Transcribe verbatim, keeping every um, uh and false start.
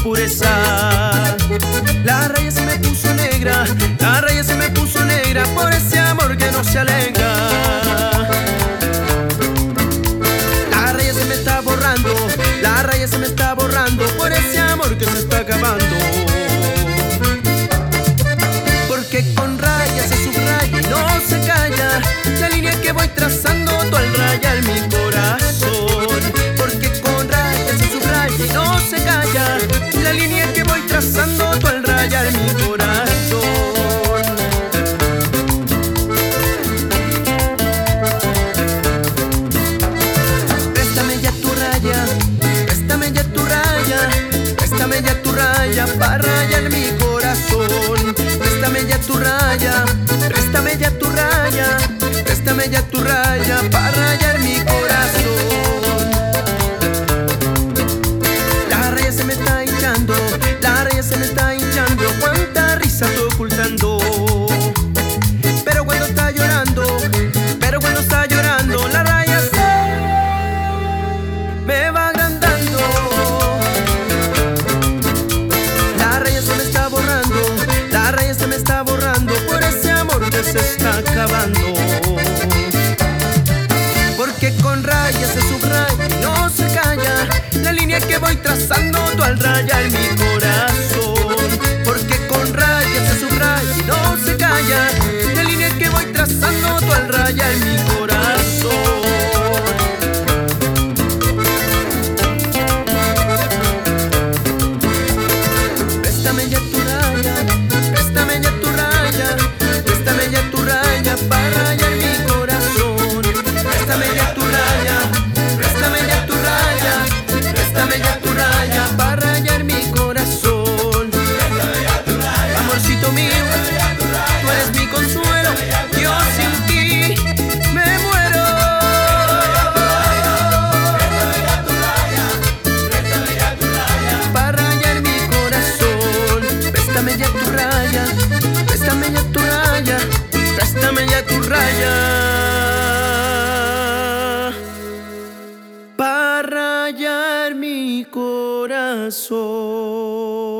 pureza. La raya se me puso negra, la raya se me puso negra por ese amor que no se alega. La raya se me está borrando, la raya se me está borrando por ese amor que se está acabando. Porque con rayas se subraya y no se calla la línea que voy trazando tú al rayar mi corazón. Porque con rayas se subraya y no se calla la línea que voy trazando tú al rayar mi corazón. Préstame ya tu raya, préstame ya tu raya, préstame ya tu raya para rayar mi corazón. Préstame ya tu raya, préstame ya tu raya, préstame ya tu raya para rayar mi corazón. La raya se me está hinchando, la raya se me está hinchando, cuánta risa estoy ocultando. Pero cuando está llorando, pero cuando está llorando, la raya se me va agrandando. La raya se me está borrando, la raya se me está borrando por ese amor que se está acabando. Porque con rayas se subraya y no se calla la línea que voy trazando tú al rayar mi corazón. Porque con rayas se subraya y no se calla la línea que voy trazando tú al rayar mi corazón. Préstame ya tu raya, préstame ya tu raya, préstame ya tu raya para rayar mi corazón. Préstame ya tu raya, préstame ya tu raya, préstame ya tu raya para rayar mi corazón. Amorcito mío, tú eres mi consuelo, yo sin ti me muero. Para rayar mi corazón, préstame ya tu raya, préstame ya tu raya, préstame ya tu raya para rayar mi corazón.